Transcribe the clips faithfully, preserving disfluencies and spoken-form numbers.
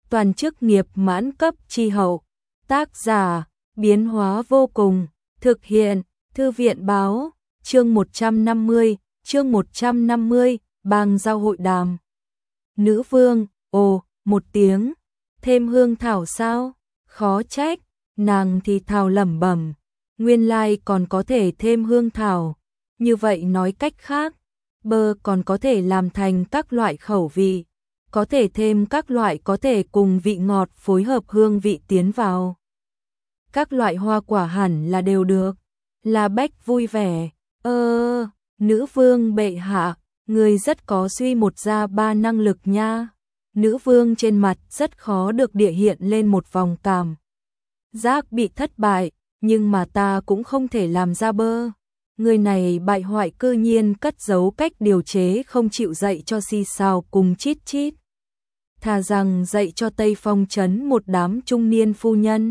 toàn chức nghiệp mãn cấp chi hậu. Tác giả, biến hóa vô cùng, thực hiện, thư viện báo, chương một trăm năm mươi, chương một trăm năm mươi, bang giao hội đàm. Nữ vương, ồ, một tiếng, thêm hương thảo sao? Khó trách, nàng thì thào lẩm bẩm, nguyên lai còn có thể thêm hương thảo. Như vậy nói cách khác, bơ còn có thể làm thành các loại khẩu vị, có thể thêm các loại có thể cùng vị ngọt phối hợp hương vị tiến vào. Các loại hoa quả hẳn là đều được. La Bách vui vẻ, ơ, nữ vương bệ hạ, người rất có suy một ra ba năng lực nha. Nữ vương trên mặt rất khó được địa hiện lên một vòng cảm giác bị thất bại, nhưng mà ta cũng không thể làm ra bơ. Người này bại hoại cư nhiên cất giấu cách điều chế không chịu dạy cho Si Sao cùng Chít Chít. Thà rằng dạy cho Tây Phong trấn một đám trung niên phu nhân.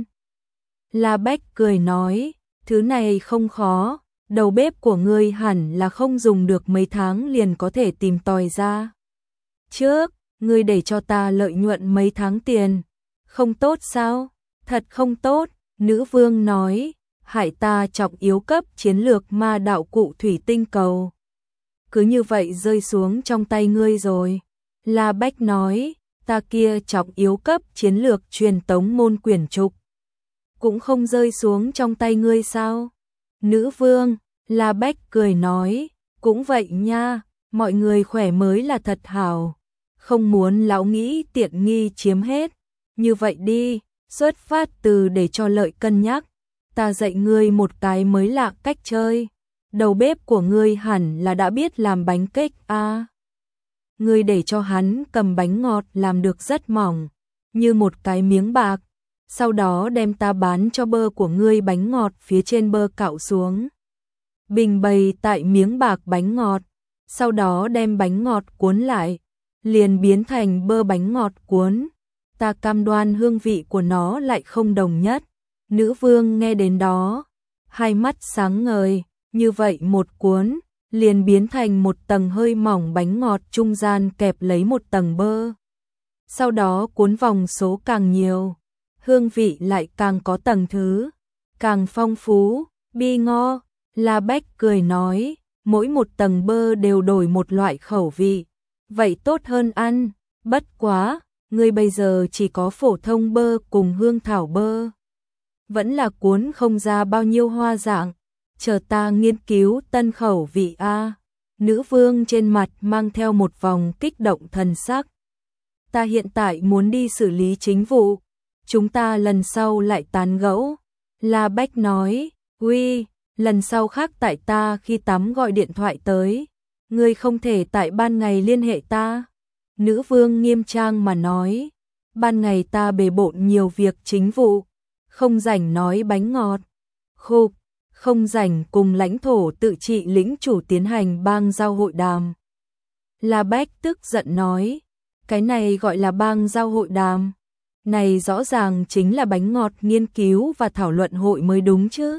La Bách cười nói, thứ này không khó, đầu bếp của ngươi hẳn là không dùng được mấy tháng liền có thể tìm tòi ra. Trước, ngươi để cho ta lợi nhuận mấy tháng tiền, không tốt sao? Thật không tốt, nữ vương nói, hại ta trọng yếu cấp chiến lược ma đạo cụ thủy tinh cầu. Cứ như vậy rơi xuống trong tay ngươi rồi. La Bách nói, ta kia trọng yếu cấp chiến lược truyền tống môn quyển trục cũng không rơi xuống trong tay ngươi sao? Nữ vương, La Bách cười nói, cũng vậy nha, mọi người khỏe mới là thật hảo, không muốn lão nghĩ tiện nghi chiếm hết. Như vậy đi, xuất phát từ để cho lợi cân nhắc, ta dạy ngươi một cái mới lạ cách chơi. Đầu bếp của ngươi hẳn là đã biết làm bánh kếch a. À, ngươi để cho hắn cầm bánh ngọt làm được rất mỏng, như một cái miếng bạc. Sau đó đem ta bán cho bơ của ngươi bánh ngọt phía trên bơ cạo xuống. Bình bày tại miếng bạc bánh ngọt, sau đó đem bánh ngọt cuốn lại, liền biến thành bơ bánh ngọt cuốn. Ta cam đoan hương vị của nó lại không đồng nhất. Nữ vương nghe đến đó, hai mắt sáng ngời, như vậy một cuốn, liền biến thành một tầng hơi mỏng bánh ngọt trung gian kẹp lấy một tầng bơ. Sau đó cuốn vòng số càng nhiều, hương vị lại càng có tầng thứ, càng phong phú, bi ngo. La Bách cười nói, mỗi một tầng bơ đều đổi một loại khẩu vị, vậy tốt hơn ăn, bất quá, ngươi bây giờ chỉ có phổ thông bơ cùng hương thảo bơ. Vẫn là cuốn không ra bao nhiêu hoa dạng, chờ ta nghiên cứu tân khẩu vị a. Nữ vương trên mặt mang theo một vòng kích động thần sắc. Ta hiện tại muốn đi xử lý chính vụ, chúng ta lần sau lại tán gẫu. La Bách nói, uy, lần sau khác tại ta khi tắm gọi điện thoại tới, ngươi không thể tại ban ngày liên hệ ta. Nữ vương nghiêm trang mà nói, ban ngày ta bề bộn nhiều việc chính vụ, không rảnh nói bánh ngọt. Khục, không rảnh cùng lãnh thổ tự trị lĩnh chủ tiến hành bang giao hội đàm. La Bách tức giận nói, cái này gọi là bang giao hội đàm, này rõ ràng chính là bánh ngọt nghiên cứu và thảo luận hội mới đúng chứ.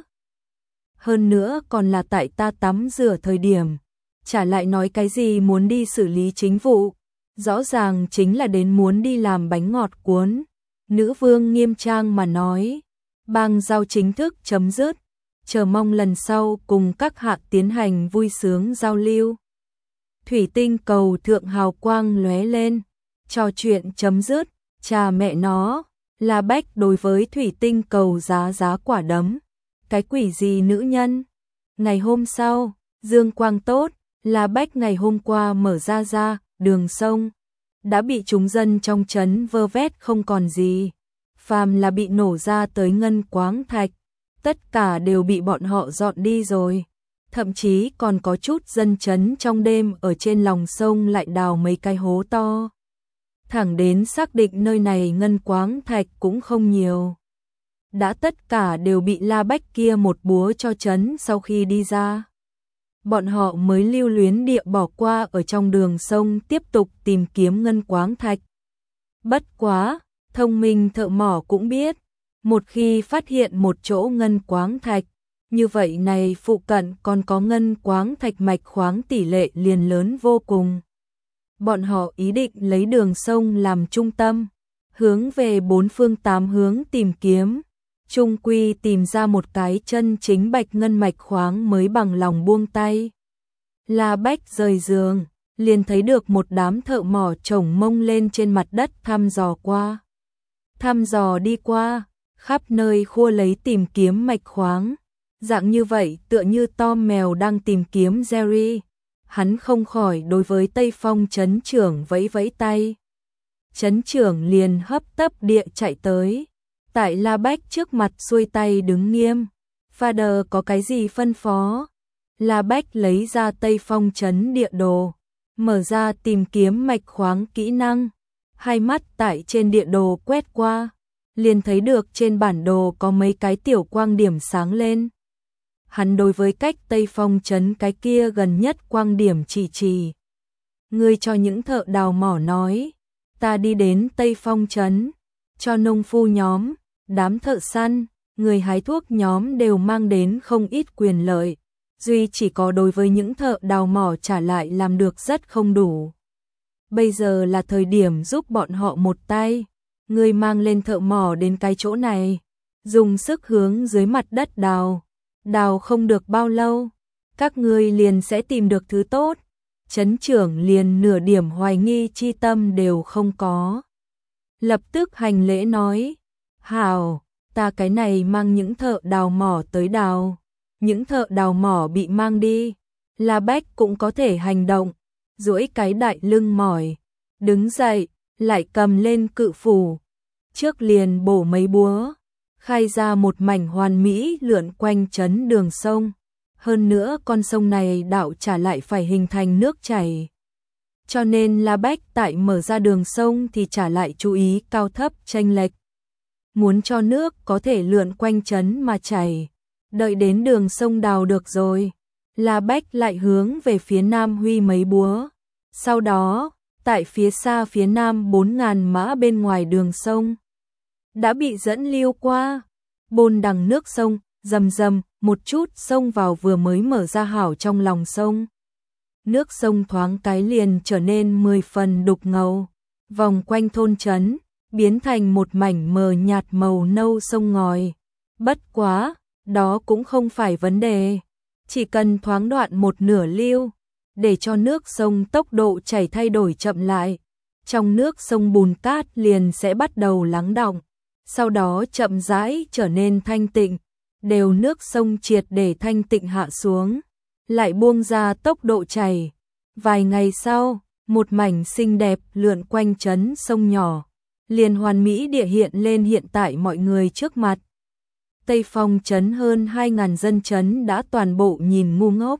Hơn nữa còn là tại ta tắm rửa thời điểm, chả lại nói cái gì muốn đi xử lý chính vụ, rõ ràng chính là đến muốn đi làm bánh ngọt cuốn. Nữ vương nghiêm trang mà nói, bang giao chính thức chấm dứt, chờ mong lần sau cùng các hạ tiến hành vui sướng giao lưu. Thủy tinh cầu thượng hào quang lóe lên, trò chuyện chấm dứt, cha mẹ nó. La Bách đối với thủy tinh cầu giá giá quả đấm, cái quỷ gì nữ nhân. Ngày hôm sau, dương quang tốt, La Bách ngày hôm qua mở ra ra, đường sông đã bị chúng dân trong trấn vơ vét không còn gì, phàm là bị nổ ra tới ngân quáng thạch, tất cả đều bị bọn họ dọn đi rồi. Thậm chí còn có chút dân trấn trong đêm ở trên lòng sông lại đào mấy cái hố to, thẳng đến xác định nơi này ngân quáng thạch cũng không nhiều. Đã tất cả đều bị La Bách kia một búa cho trấn sau khi đi ra. Bọn họ mới lưu luyến địa bỏ qua ở trong đường sông tiếp tục tìm kiếm ngân quáng thạch. Bất quá, thông minh thợ mỏ cũng biết, một khi phát hiện một chỗ ngân quáng thạch, như vậy này phụ cận còn có ngân quáng thạch mạch khoáng tỷ lệ liền lớn vô cùng. Bọn họ ý định lấy đường sông làm trung tâm, hướng về bốn phương tám hướng tìm kiếm, chung quy tìm ra một cái chân chính bạch ngân mạch khoáng mới bằng lòng buông tay. La Bách rời giường, liền thấy được một đám thợ mỏ chồng mông lên trên mặt đất thăm dò qua. Thăm dò đi qua, khắp nơi khua lấy tìm kiếm mạch khoáng. Dạng như vậy tựa như Tom mèo đang tìm kiếm Jerry. Hắn không khỏi đối với Tây Phong trấn trưởng vẫy vẫy tay. Trấn trưởng liền hấp tấp địa chạy tới. Tại La Bách trước mặt xuôi tay đứng nghiêm. Father có cái gì phân phó? La Bách lấy ra Tây Phong trấn địa đồ, mở ra tìm kiếm mạch khoáng kỹ năng. Hai mắt tại trên địa đồ quét qua, liền thấy được trên bản đồ có mấy cái tiểu quang điểm sáng lên. Hắn đối với cách Tây Phong trấn cái kia gần nhất quang điểm chỉ chỉ. Ngươi cho những thợ đào mỏ nói, ta đi đến Tây Phong trấn, cho nông phu nhóm, đám thợ săn, người hái thuốc nhóm đều mang đến không ít quyền lợi. Duy chỉ có đối với những thợ đào mỏ trả lại làm được rất không đủ. Bây giờ là thời điểm giúp bọn họ một tay. Ngươi mang lên thợ mỏ đến cái chỗ này, dùng sức hướng dưới mặt đất đào. Đào không được bao lâu, các ngươi liền sẽ tìm được thứ tốt. Trấn trưởng liền nửa điểm hoài nghi chi tâm đều không có. Lập tức hành lễ nói, hảo, ta cái này mang những thợ đào mỏ tới đào. Những thợ đào mỏ bị mang đi, La Bách cũng có thể hành động, duỗi cái đại lưng mỏi, đứng dậy, lại cầm lên cự phủ, trước liền bổ mấy búa, khai ra một mảnh hoàn mỹ lượn quanh trấn đường sông. Hơn nữa con sông này đạo trả lại phải hình thành nước chảy. Cho nên La Bách tại mở ra đường sông thì trả lại chú ý cao thấp chênh lệch. Muốn cho nước có thể lượn quanh trấn mà chảy. Đợi đến đường sông đào được rồi, La Bách lại hướng về phía nam huy mấy búa. Sau đó, tại phía xa phía nam bốn ngàn mã bên ngoài đường sông, đã bị dẫn lưu qua, bôn đằng nước sông, rầm rầm, một chút xông vào vừa mới mở ra hảo trong lòng sông. Nước sông thoáng cái liền trở nên mười phần đục ngầu, vòng quanh thôn trấn, biến thành một mảnh mờ nhạt màu nâu sông ngòi. Bất quá, đó cũng không phải vấn đề, chỉ cần thoáng đoạn một nửa lưu, để cho nước sông tốc độ chảy thay đổi chậm lại, trong nước sông bùn cát liền sẽ bắt đầu lắng đọng, sau đó chậm rãi trở nên thanh tịnh, đều nước sông triệt để thanh tịnh hạ xuống, lại buông ra tốc độ chảy. Vài ngày sau, một mảnh xinh đẹp lượn quanh trấn sông nhỏ, liền hoàn mỹ địa hiện lên hiện tại mọi người trước mặt. Tây Phong trấn hơn hai ngàn dân trấn đã toàn bộ nhìn ngu ngốc.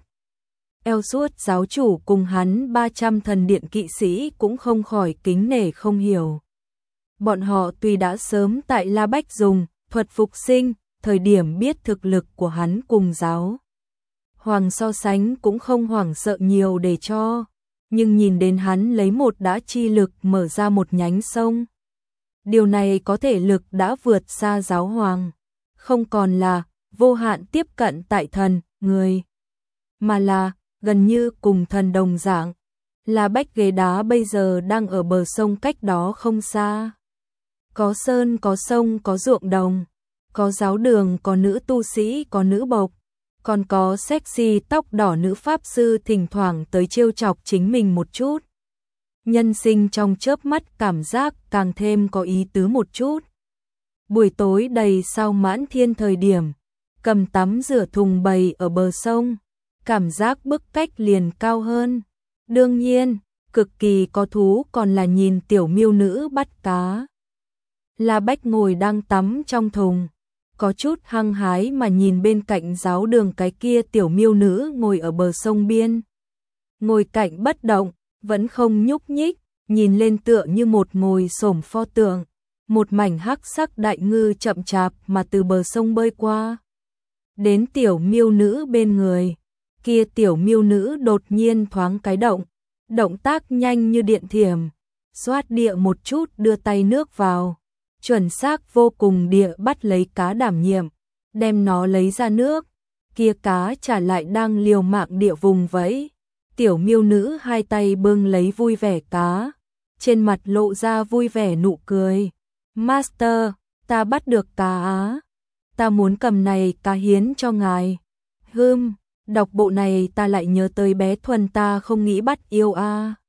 Eo suốt giáo chủ cùng hắn ba trăm thần điện kỵ sĩ cũng không khỏi kính nể không hiểu. Bọn họ tuy đã sớm tại La Bách dùng thuật phục sinh, thời điểm biết thực lực của hắn cùng giáo hoàng so sánh cũng không hoảng sợ nhiều để cho, nhưng nhìn đến hắn lấy một đã chi lực mở ra một nhánh sông. Điều này có thể lực đã vượt xa giáo hoàng, không còn là vô hạn tiếp cận tại thần, người, mà là gần như cùng thần đồng dạng. La Bách ghế đá bây giờ đang ở bờ sông cách đó không xa. Có sơn, có sông, có ruộng đồng, có giáo đường, có nữ tu sĩ, có nữ bộc, còn có sexy tóc đỏ nữ pháp sư thỉnh thoảng tới trêu chọc chính mình một chút. Nhân sinh trong chớp mắt cảm giác càng thêm có ý tứ một chút. Buổi tối đầy sao mãn thiên thời điểm, cầm tắm rửa thùng bày ở bờ sông, cảm giác bức cách liền cao hơn. Đương nhiên, cực kỳ có thú còn là nhìn tiểu miêu nữ bắt cá. La Bách ngồi đang tắm trong thùng, có chút hăng hái mà nhìn bên cạnh giáo đường cái kia tiểu miêu nữ ngồi ở bờ sông biên. Ngồi cạnh bất động, vẫn không nhúc nhích, nhìn lên tựa như một ngồi xổm pho tượng. Một mảnh hắc sắc đại ngư chậm chạp mà từ bờ sông bơi qua. Đến tiểu miêu nữ bên người, kia tiểu miêu nữ đột nhiên thoáng cái động, động tác nhanh như điện thiểm, xoát địa một chút đưa tay nước vào, chuẩn xác vô cùng địa bắt lấy cá đảm nhiệm, đem nó lấy ra nước, kia cá trả lại đang liều mạng địa vùng vẫy. Tiểu miêu nữ hai tay bưng lấy vui vẻ cá, trên mặt lộ ra vui vẻ nụ cười. Master, ta bắt được cá á. Ta muốn cầm này cá hiến cho ngài. Hưm, đọc bộ này ta lại nhớ tới bé Thuần ta không nghĩ bắt yêu a.